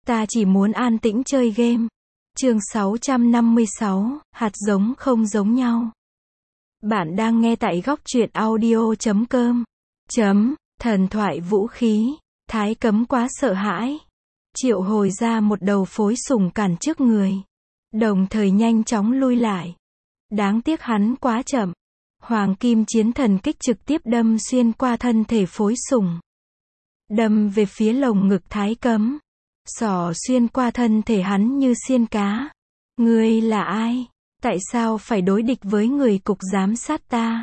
Ta chỉ muốn an tĩnh chơi game. Chương 656, hạt giống không giống nhau. Bạn đang nghe tại góc truyện audio.com. Thần thoại vũ khí. Thái Cấm quá sợ hãi. Triệu hồi ra một đầu phối sủng cản trước người. Đồng thời nhanh chóng lui lại. Đáng tiếc hắn quá chậm. Hoàng kim chiến thần kích trực tiếp đâm xuyên qua thân thể phối sủng. Đâm về phía lồng ngực Thái Cấm. Xỏ xuyên qua thân thể hắn như xiên cá. Ngươi là ai? Tại sao phải đối địch với người cục giám sát ta?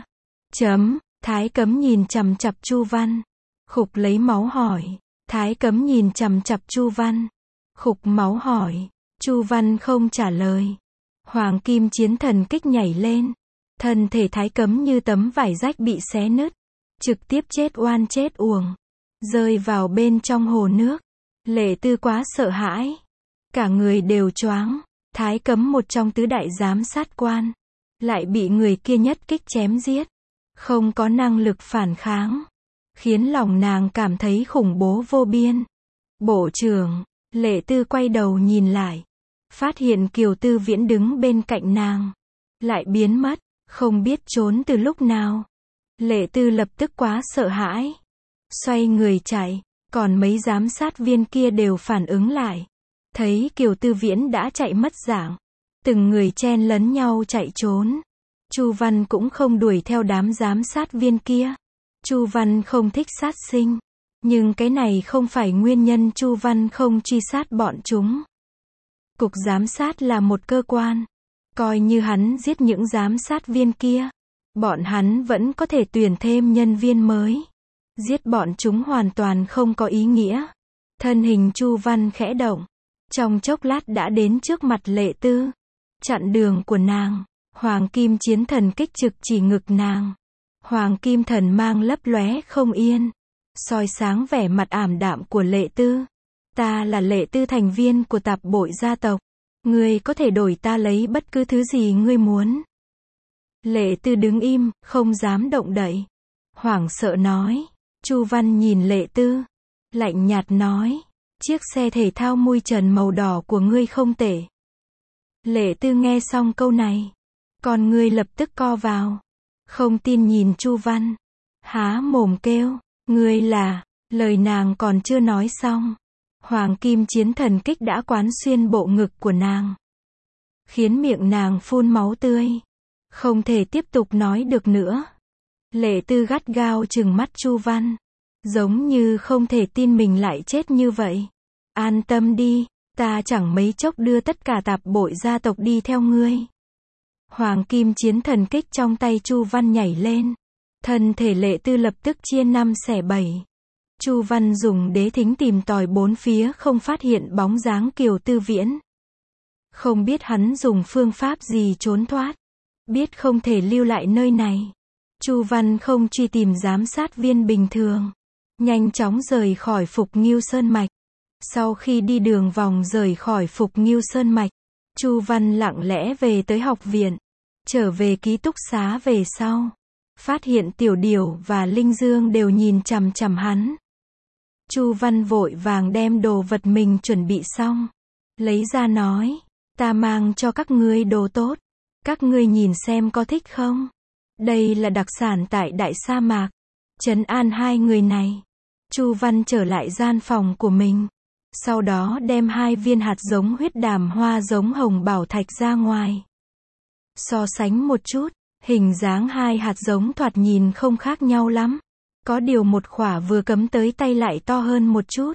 Thái Cấm nhìn chằm chằm Chu Văn. Khục lấy máu hỏi. Thái Cấm nhìn chằm chằm Chu Văn. Khục máu hỏi. Chu Văn không trả lời. Hoàng kim chiến thần kích nhảy lên. Thân thể Thái Cấm như tấm vải rách bị xé nứt. Trực tiếp chết oan chết uổng. Rơi vào bên trong hồ nước. Lệ Tư quá sợ hãi. Cả người đều choáng. Thái Cấm một trong tứ đại giám sát quan. Lại bị người kia nhất kích chém giết. Không có năng lực phản kháng. Khiến lòng nàng cảm thấy khủng bố vô biên. Bộ trưởng. Lệ Tư quay đầu nhìn lại. Phát hiện Kiều Tư Viễn đứng bên cạnh nàng. Lại biến mất. Không biết trốn từ lúc nào. Lệ Tư lập tức quá sợ hãi. Xoay người chạy. Còn mấy giám sát viên kia đều phản ứng lại. Thấy Kiều Tư Viễn đã chạy mất dạng. Từng người chen lấn nhau chạy trốn. Chu Văn cũng không đuổi theo đám giám sát viên kia. Chu Văn không thích sát sinh. Nhưng cái này không phải nguyên nhân Chu Văn không truy sát bọn chúng. Cục giám sát là một cơ quan. Coi như hắn giết những giám sát viên kia. Bọn hắn vẫn có thể tuyển thêm nhân viên mới. Giết bọn chúng hoàn toàn không có ý nghĩa. Thân hình Chu Văn khẽ động. Trong chốc lát đã đến trước mặt Lệ Tư. Chặn đường của nàng. Hoàng kim chiến thần kích trực chỉ ngực nàng. Hoàng kim thần mang lấp lóe không yên. Soi sáng vẻ mặt ảm đạm của Lệ Tư. Ta là Lệ Tư, thành viên của tạp bội gia tộc. Ngươi có thể đổi ta lấy bất cứ thứ gì ngươi muốn. Lệ Tư đứng im, không dám động đậy. Hoảng sợ nói. Chu Văn nhìn Lệ Tư. Lạnh nhạt nói. Chiếc xe thể thao mui trần màu đỏ của ngươi không tệ. Lệ Tư nghe xong câu này. Còn ngươi lập tức co vào. Không tin nhìn Chu Văn. Há mồm kêu. Ngươi là. Lời nàng còn chưa nói xong. Hoàng kim chiến thần kích đã quán xuyên bộ ngực của nàng. Khiến miệng nàng phun máu tươi. Không thể tiếp tục nói được nữa. Lệ Tư gắt gao trừng mắt Chu Văn. Giống như không thể tin mình lại chết như vậy. An tâm đi, ta chẳng mấy chốc đưa tất cả tạp bội gia tộc đi theo ngươi. Hoàng kim chiến thần kích trong tay Chu Văn nhảy lên. Thân thể Lệ Tư lập tức chia 5 xẻ 7. Chu Văn dùng đế thính tìm tòi bốn phía không phát hiện bóng dáng Kiều Tư Viễn. Không biết hắn dùng phương pháp gì trốn thoát. Biết không thể lưu lại nơi này. Chu Văn không truy tìm giám sát viên bình thường. Nhanh chóng rời khỏi Phục Ngưu Sơn Mạch. Sau khi đi đường vòng rời khỏi Phục Ngưu Sơn Mạch, Chu Văn lặng lẽ về tới học viện. Trở về ký túc xá về sau. Phát hiện Tiểu Điểu và Linh Dương đều nhìn chằm chằm hắn. Chu Văn vội vàng đem đồ vật mình chuẩn bị xong. Lấy ra nói. Ta mang cho các ngươi đồ tốt. Các ngươi nhìn xem có thích không? Đây là đặc sản tại Đại Sa Mạc. Trấn an hai người này. Chu Văn trở lại gian phòng của mình. Sau đó đem 2 viên hạt giống huyết đàm hoa giống hồng bảo thạch ra ngoài. So sánh một chút, hình dáng 2 hạt giống thoạt nhìn không khác nhau lắm. Có điều một khỏa vừa cắm tới tay lại to hơn một chút.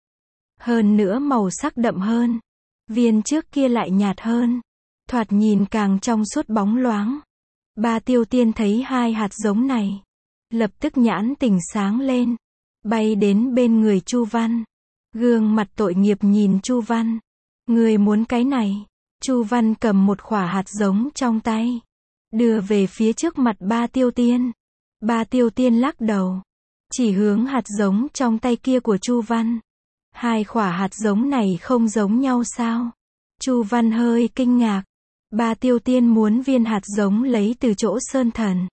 Hơn nữa màu sắc đậm hơn. Viên trước kia lại nhạt hơn. Thoạt nhìn càng trong suốt bóng loáng. Ba Tiêu Tiên thấy 2 hạt giống này. Lập tức nhãn tỉnh sáng lên. Bay đến bên người Chu Văn. Gương mặt tội nghiệp nhìn Chu Văn. Người muốn cái này. Chu Văn cầm một khỏa hạt giống trong tay. Đưa về phía trước mặt Ba Tiêu Tiên. Ba Tiêu Tiên lắc đầu. Chỉ hướng hạt giống trong tay kia của Chu Văn. 2 khỏa hạt giống này không giống nhau sao? Chu Văn hơi kinh ngạc. Ba Tiêu Tiên muốn viên hạt giống lấy từ chỗ Sơn Thần.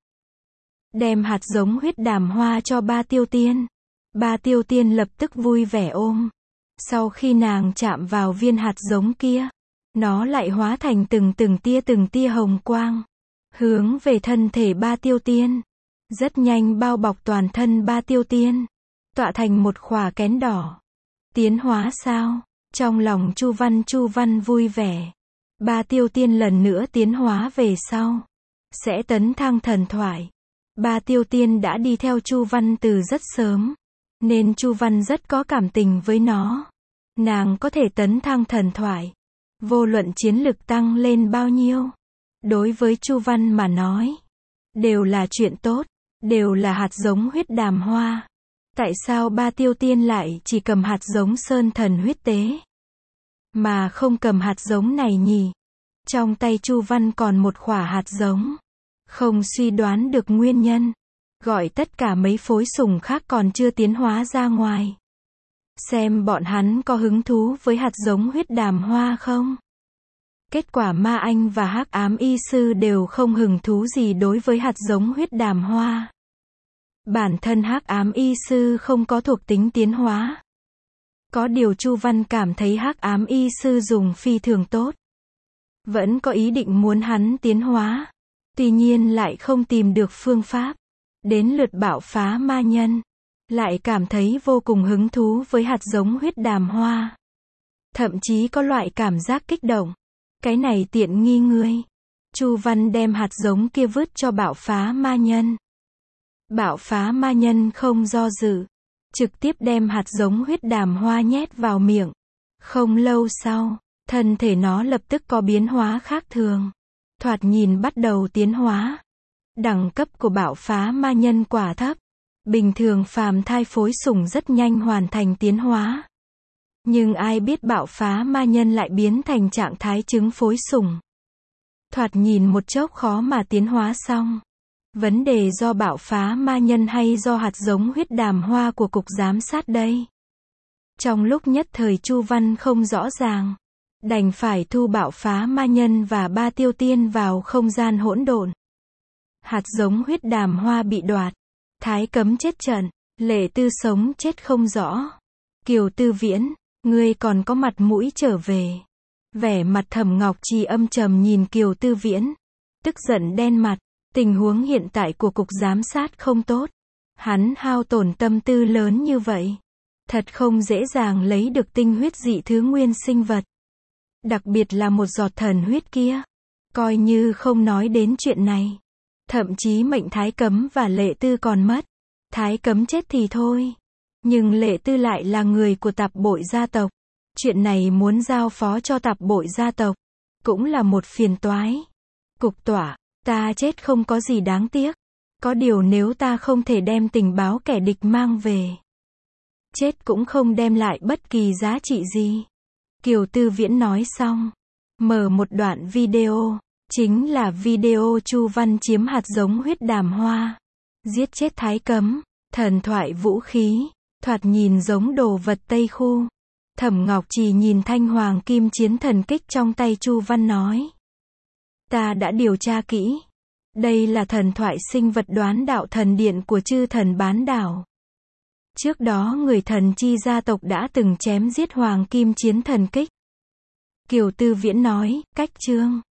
Đem hạt giống huyết đàm hoa cho Ba Tiêu Tiên. Ba Tiêu Tiên lập tức vui vẻ ôm. Sau khi nàng chạm vào viên hạt giống kia, nó lại hóa thành từng tia hồng quang, hướng về thân thể Ba Tiêu Tiên. Rất nhanh bao bọc toàn thân Ba Tiêu Tiên, tọa thành một khỏa kén đỏ. Tiến hóa sao? Trong lòng Chu Văn vui vẻ. Ba Tiêu Tiên lần nữa tiến hóa về sau, sẽ tấn thăng thần thoại. Ba Tiêu Tiên đã đi theo Chu Văn từ rất sớm, nên Chu Văn rất có cảm tình với nó. Nàng có thể tấn thăng thần thoại, vô luận chiến lực tăng lên bao nhiêu, đối với Chu Văn mà nói, đều là chuyện tốt, đều là hạt giống huyết đàm hoa. Tại sao Ba Tiêu Tiên lại chỉ cầm hạt giống sơn thần huyết tế, mà không cầm hạt giống này nhỉ? Trong tay Chu Văn còn một khỏa hạt giống, không suy đoán được nguyên nhân, gọi tất cả mấy phối sủng khác còn chưa tiến hóa ra ngoài, xem bọn hắn có hứng thú với hạt giống huyết đàm hoa không. Kết quả Ma Anh và Hắc Ám Y Sư đều không hứng thú gì đối với hạt giống huyết đàm hoa. Bản thân Hắc Ám Y Sư không có thuộc tính tiến hóa. Có điều Chu Văn cảm thấy Hắc Ám Y Sư dùng phi thường tốt, vẫn có ý định muốn hắn tiến hóa. Tuy nhiên lại không tìm được phương pháp. Đến lượt Bạo Phá Ma Nhân, lại cảm thấy vô cùng hứng thú với hạt giống huyết đàm hoa. Thậm chí có loại cảm giác kích động. Cái này tiện nghi ngươi. Chu Văn đem hạt giống kia vứt cho Bạo Phá Ma Nhân. Bạo Phá Ma Nhân không do dự, trực tiếp đem hạt giống huyết đàm hoa nhét vào miệng. Không lâu sau, thân thể nó lập tức có biến hóa khác thường. Thoạt nhìn bắt đầu tiến hóa. Đẳng cấp của Bạo Phá Ma Nhân quả thấp. Bình thường phàm thai phối sủng rất nhanh hoàn thành tiến hóa. Nhưng ai biết Bạo Phá Ma Nhân lại biến thành trạng thái trứng phối sủng. Thoạt nhìn một chốc khó mà tiến hóa xong. Vấn đề do Bạo Phá Ma Nhân hay do hạt giống huyết đàm hoa của cục giám sát đây? Trong lúc nhất thời Chu Văn không rõ ràng, đành phải thu Bạo Phá Ma Nhân và Ba Tiêu Tiên vào không gian hỗn độn. Hạt giống huyết đàm hoa bị đoạt, Thái Cấm chết trận, Lệ Tư sống chết không rõ. Kiều Tư Viễn, ngươi còn có mặt mũi trở về? Vẻ mặt Thẩm Ngọc Trì âm trầm nhìn Kiều Tư Viễn, tức giận đen mặt. Tình huống hiện tại của cục giám sát không tốt. Hắn hao tổn tâm tư lớn như vậy, thật không dễ dàng lấy được tinh huyết dị thứ nguyên sinh vật. Đặc biệt là một giọt thần huyết kia. Coi như không nói đến chuyện này, thậm chí mệnh Thái Cấm và Lệ Tư còn mất. Thái Cấm chết thì thôi, nhưng Lệ Tư lại là người của Tạp Bội gia tộc. Chuyện này muốn giao phó cho Tạp Bội gia tộc, cũng là một phiền toái. Cục tỏa, ta chết không có gì đáng tiếc. Có điều nếu ta không thể đem tình báo kẻ địch mang về, chết cũng không đem lại bất kỳ giá trị gì. Kiều Tư Viễn nói xong, mở một đoạn video, chính là video Chu Văn chiếm hạt giống huyết đàm hoa, giết chết Thái Cấm, thần thoại vũ khí, thoạt nhìn giống đồ vật Tây Khu. Thẩm Ngọc Trì nhìn thanh hoàng kim chiến thần kích trong tay Chu Văn nói, ta đã điều tra kỹ, đây là thần thoại sinh vật đoán đạo thần điện của chư thần bán đảo. Trước đó người thần chi gia tộc đã từng chém giết hoàng kim chiến thần kích. Kiều Tư Viễn nói, cách chương